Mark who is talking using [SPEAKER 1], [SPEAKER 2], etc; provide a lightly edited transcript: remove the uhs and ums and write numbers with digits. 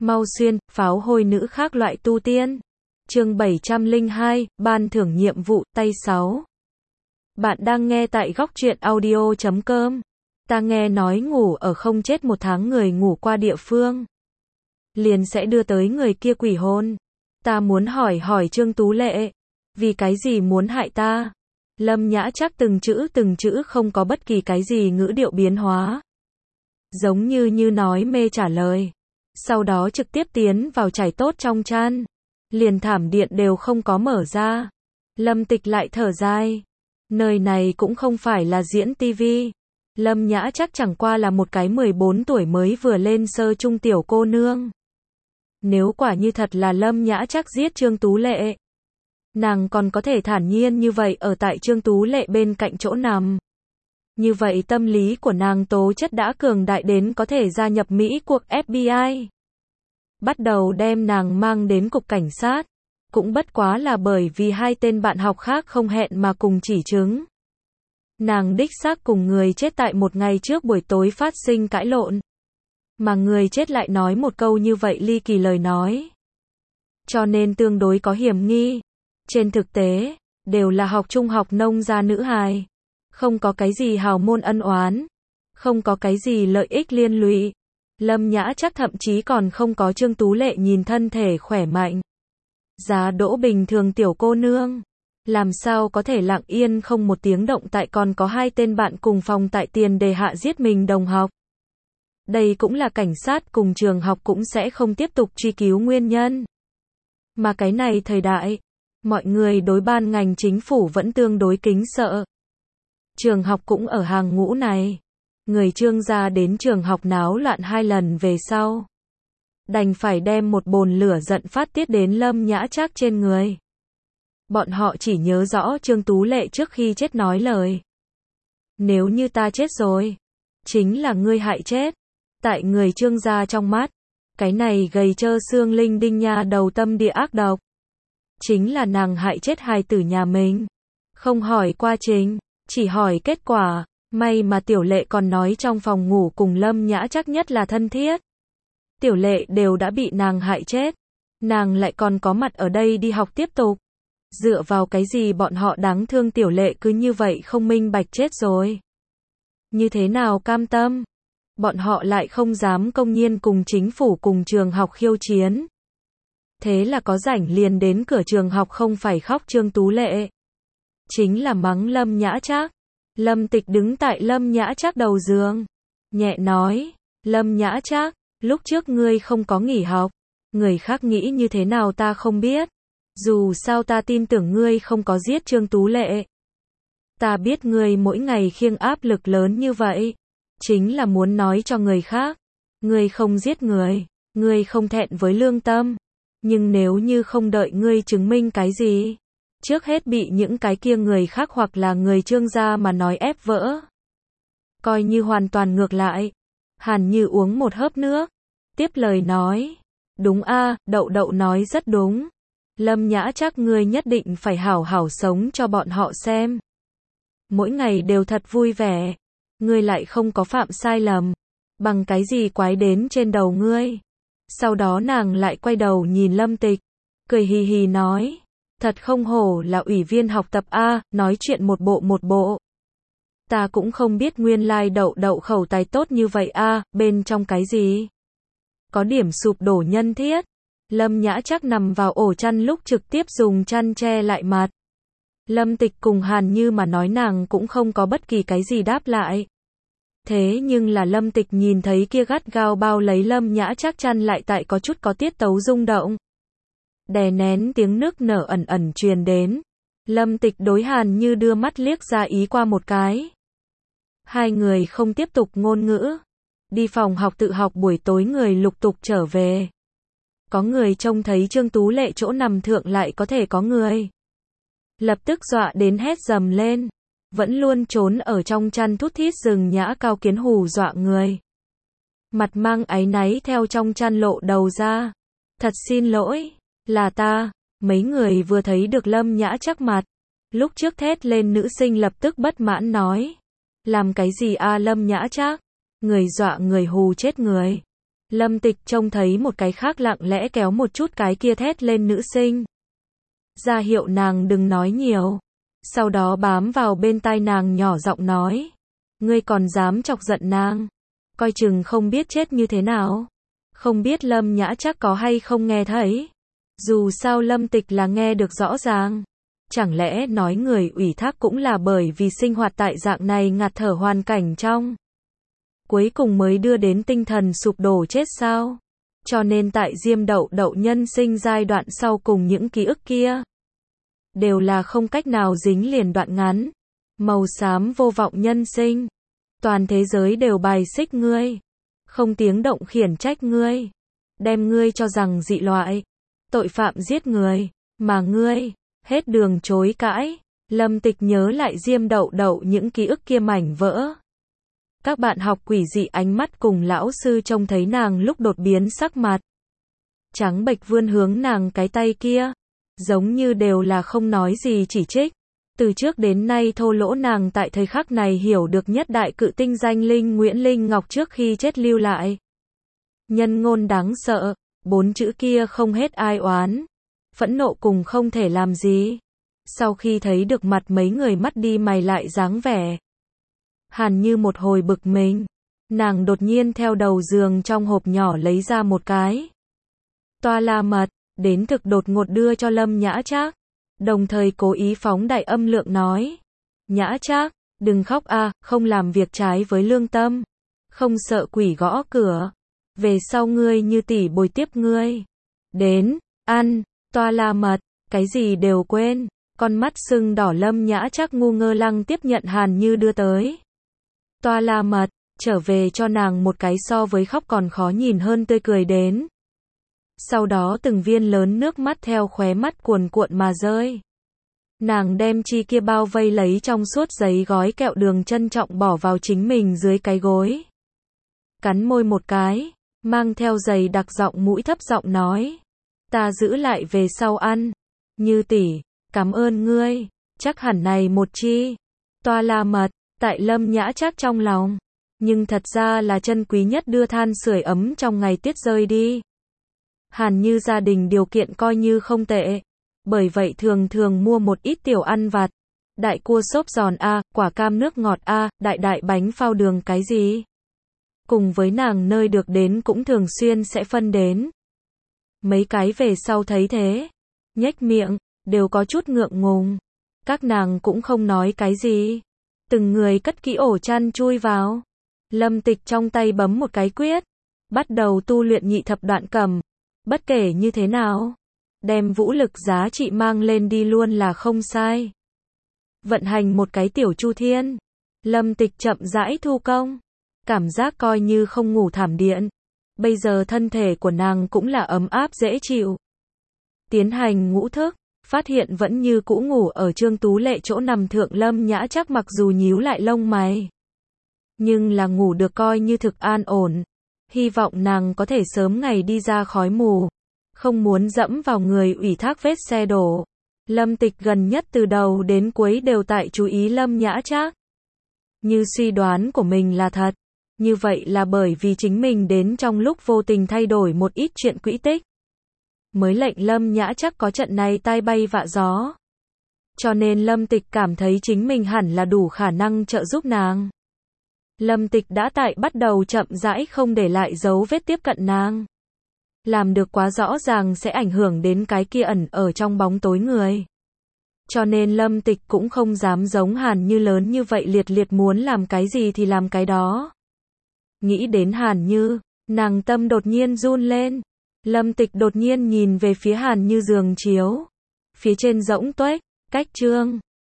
[SPEAKER 1] Mau xuyên, pháo hôi nữ khác loại tu tiên. Chương 702, ban thưởng nhiệm vụ, tay 6. Bạn đang nghe tại góc truyện audio.com. Ta nghe nói ngủ ở không chết 1 tháng người ngủ qua địa phương liền sẽ đưa tới người kia quỷ hồn. Ta muốn hỏi Trương Tú Lệ, vì cái gì muốn hại ta? Lâm Nhã Trác từng chữ không có bất kỳ cái gì ngữ điệu biến hóa. Giống như nói mê trả lời. Sau đó trực tiếp tiến vào chảy tốt trong chăn. Liền thảm điện đều không có mở ra. Lâm Tịch lại thở dài. Nơi này cũng không phải là diễn tivi. Lâm Nhã Trác chẳng qua là một cái 14 tuổi mới vừa lên sơ trung tiểu cô nương. Nếu quả như thật là Lâm Nhã Trác giết Trương Tú Lệ, nàng còn có thể thản nhiên như vậy ở tại Trương Tú Lệ bên cạnh chỗ nằm. Như vậy tâm lý của nàng tố chất đã cường đại đến có thể gia nhập Mỹ cuộc FBI. Bắt đầu đem nàng mang đến cục cảnh sát. Cũng bất quá là bởi vì 2 tên bạn học khác không hẹn mà cùng chỉ chứng. Nàng đích xác cùng người chết tại 1 ngày trước buổi tối phát sinh cãi lộn. Mà người chết lại nói một câu như vậy ly kỳ lời nói. Cho nên tương đối có hiểm nghi. Trên thực tế, đều là học trung học nông gia nữ hài. Không có cái gì hào môn ân oán. Không có cái gì lợi ích liên lụy. Lâm Nhã Trác thậm chí còn không có Trương Tú Lệ nhìn thân thể khỏe mạnh. Giá đỗ bình thường tiểu cô nương. Làm sao có thể lặng yên không một tiếng động tại còn có 2 tên bạn cùng phòng tại tiền đề hạ giết mình đồng học. Đây cũng là cảnh sát cùng trường học cũng sẽ không tiếp tục truy cứu nguyên nhân. Mà cái này thời đại, mọi người đối ban ngành chính phủ vẫn tương đối kính sợ. Trường học cũng ở hàng ngũ này. Người Trương gia đến trường học náo loạn 2 lần về sau. Đành phải đem một bồn lửa giận phát tiết đến Lâm Nhã Trác trên người. Bọn họ chỉ nhớ rõ Trương Tú Lệ trước khi chết nói lời. Nếu như ta chết rồi, chính là ngươi hại chết. Tại người Trương gia trong mắt, cái này gầy trơ xương linh đinh nha đầu tâm địa ác độc. Chính là nàng hại chết hài tử nhà mình. Không hỏi quá trình, chỉ hỏi kết quả. May mà Tiểu Lệ còn nói trong phòng ngủ cùng Lâm Nhã Trác nhất là thân thiết. Tiểu Lệ đều đã bị nàng hại chết. Nàng lại còn có mặt ở đây đi học tiếp tục. Dựa vào cái gì bọn họ đáng thương Tiểu Lệ cứ như vậy không minh bạch chết rồi. Như thế nào cam tâm? Bọn họ lại không dám công nhiên cùng chính phủ cùng trường học khiêu chiến. Thế là có rảnh liền đến cửa trường học không phải khóc Trương Tú Lệ. Chính là mắng Lâm Nhã Trác. Lâm Tịch đứng tại Lâm Nhã Trác đầu giường. Nhẹ nói, Lâm Nhã Trác, lúc trước ngươi không có nghỉ học. Người khác nghĩ như thế nào ta không biết. Dù sao ta tin tưởng ngươi không có giết Trương Tú Lệ. Ta biết ngươi mỗi ngày khiêng áp lực lớn như vậy. Chính là muốn nói cho người khác. Ngươi không giết người. Ngươi không thẹn với lương tâm. Nhưng nếu như không đợi ngươi chứng minh cái gì. Trước hết bị những cái kia người khác hoặc là người Trương gia mà nói ép vỡ. Coi như hoàn toàn ngược lại. Hàn Như uống một hớp nước. Tiếp lời nói. Đúng a, Đậu Đậu nói rất đúng. Lâm Nhã Trác ngươi nhất định phải hảo hảo sống cho bọn họ xem. Mỗi ngày đều thật vui vẻ. Ngươi lại không có phạm sai lầm. Bằng cái gì quái đến trên đầu ngươi. Sau đó nàng lại quay đầu nhìn Lâm Tịch. Cười hì hì nói. Thật không hổ là ủy viên học tập A, nói chuyện một bộ. Ta cũng không biết nguyên lai Đậu Đậu khẩu tài tốt như vậy a, bên trong cái gì? Có điểm sụp đổ nhân thiết. Lâm Nhã Trác nằm vào ổ chăn lúc trực tiếp dùng chăn che lại mặt. Lâm Tịch cùng Hàn Như mà nói nàng cũng không có bất kỳ cái gì đáp lại. Thế nhưng là Lâm Tịch nhìn thấy kia gắt gao bao lấy Lâm Nhã Trác chăn lại tại có chút có tiết tấu rung động. Đè nén tiếng nước nở ẩn truyền đến. Lâm Tịch đối Hàn Như đưa mắt liếc ra ý qua một cái. 2 người không tiếp tục ngôn ngữ. Đi phòng học tự học buổi tối người lục tục trở về. Có người trông thấy Trương Tú Lệ chỗ nằm thượng lại có thể có người. Lập tức dọa đến hét dầm lên. Vẫn luôn trốn ở trong chăn thút thít rừng Nhã Cao Kiến hù dọa người. Mặt mang áy náy theo trong chăn lộ đầu ra. Thật xin lỗi. Là ta. Mấy người vừa thấy được Lâm Nhã Trác mặt. Lúc trước thét lên nữ sinh lập tức bất mãn nói. Làm cái gì a Lâm Nhã Trác? Người dọa người hù chết người. Lâm Tịch trông thấy một cái khác lặng lẽ kéo một chút cái kia thét lên nữ sinh. Ra hiệu nàng đừng nói nhiều. Sau đó bám vào bên tai nàng nhỏ giọng nói. Ngươi còn dám chọc giận nàng. Coi chừng không biết chết như thế nào. Không biết Lâm Nhã chắc có hay không nghe thấy. Dù sao Lâm Tịch là nghe được rõ ràng. Chẳng lẽ nói người ủy thác cũng là bởi vì sinh hoạt tại dạng này ngạt thở hoàn cảnh trong. Cuối cùng mới đưa đến tinh thần sụp đổ chết sao? Cho nên tại Diêm Đậu Đậu nhân sinh giai đoạn sau cùng những ký ức kia. Đều là không cách nào dính liền đoạn ngắn. Màu xám vô vọng nhân sinh. Toàn thế giới đều bài xích ngươi. Không tiếng động khiển trách ngươi. Đem ngươi cho rằng dị loại. Tội phạm giết người. Mà ngươi, hết đường chối cãi. Lâm Tịch nhớ lại Diêm Đậu Đậu những ký ức kia mảnh vỡ. Các bạn học quỷ dị ánh mắt cùng lão sư trông thấy nàng lúc đột biến sắc mặt. Trắng bệch vươn hướng nàng cái tay kia. Giống như đều là không nói gì chỉ trích. Từ trước đến nay thô lỗ nàng tại thời khắc này hiểu được nhất đại cự tinh danh linh Nguyễn Linh Ngọc trước khi chết lưu lại. Nhân ngôn đáng sợ, 4 chữ kia không hết ai oán. Phẫn nộ cùng không thể làm gì. Sau khi thấy được mặt mấy người mắt đi mày lại dáng vẻ. Hàn Như một hồi bực mình. Nàng đột nhiên theo đầu giường trong hộp nhỏ lấy ra một cái toa la mật, đến thực đột ngột đưa cho Lâm Nhã Trác. Đồng thời cố ý phóng đại âm lượng nói. Nhã Trác, đừng khóc a, không làm việc trái với lương tâm. Không sợ quỷ gõ cửa. Về sau ngươi như tỷ bồi tiếp ngươi. Đến, ăn, toa la mật, cái gì đều quên. Con mắt sưng đỏ Lâm Nhã Trác ngu ngơ lăng tiếp nhận Hàn Như đưa tới toa la mật, trở về cho nàng một cái so với khóc còn khó nhìn hơn tươi cười đến. Sau đó từng viên lớn nước mắt theo khóe mắt cuồn cuộn mà rơi. Nàng đem chi kia bao vây lấy trong suốt giấy gói kẹo đường trân trọng bỏ vào chính mình dưới cái gối. Cắn môi một cái, mang theo giày đặc giọng mũi thấp giọng nói. Ta giữ lại về sau ăn. Như tỷ, cảm ơn ngươi, chắc hẳn này một chi toa la mật. Tại Lâm Nhã Trác trong lòng, nhưng thật ra là chân quý nhất đưa than sưởi ấm trong ngày tiết rơi đi. Hàn Như gia đình điều kiện coi như không tệ, bởi vậy thường thường mua một ít tiểu ăn vặt, đại cua xốp giòn a, quả cam nước ngọt a, đại bánh phao đường cái gì. Cùng với nàng nơi được đến cũng thường xuyên sẽ phân đến. Mấy cái về sau thấy thế, nhếch miệng, đều có chút ngượng ngùng. Các nàng cũng không nói cái gì. Từng người cất kỹ ổ chăn chui vào. Lâm Tịch trong tay bấm một cái quyết. Bắt đầu tu luyện nhị thập đoạn cầm. Bất kể như thế nào. Đem vũ lực giá trị mang lên đi luôn là không sai. Vận hành một cái tiểu chu thiên. Lâm Tịch chậm rãi thu công. Cảm giác coi như không ngủ thảm điện. Bây giờ thân thể của nàng cũng là ấm áp dễ chịu. Tiến hành ngũ thức. Phát hiện vẫn như cũ ngủ ở Trương Tú Lệ chỗ nằm thượng. Lâm Nhã Trác mặc dù nhíu lại lông mày, nhưng là ngủ được coi như thực an ổn. Hy vọng nàng có thể sớm ngày đi ra khói mù. Không muốn dẫm vào người ủy thác vết xe đổ. Lâm Tịch gần nhất từ đầu đến cuối đều tại chú ý Lâm Nhã Trác. Như suy đoán của mình là thật. Như vậy là bởi vì chính mình đến trong lúc vô tình thay đổi một ít chuyện quỹ tích. Mới lệnh Lâm Nhã Trác có trận này tai bay vạ gió. Cho nên Lâm Tịch cảm thấy chính mình hẳn là đủ khả năng trợ giúp nàng. Lâm Tịch đã tại bắt đầu chậm rãi không để lại dấu vết tiếp cận nàng. Làm được quá rõ ràng sẽ ảnh hưởng đến cái kia ẩn ở trong bóng tối người. Cho nên Lâm Tịch cũng không dám giống Hàn Như lớn như vậy liệt muốn làm cái gì thì làm cái đó. Nghĩ đến Hàn Như, nàng tâm đột nhiên run lên. Lâm Tịch đột nhiên nhìn về phía Hàn Như giường chiếu. Phía trên rỗng tuếch, cách chương.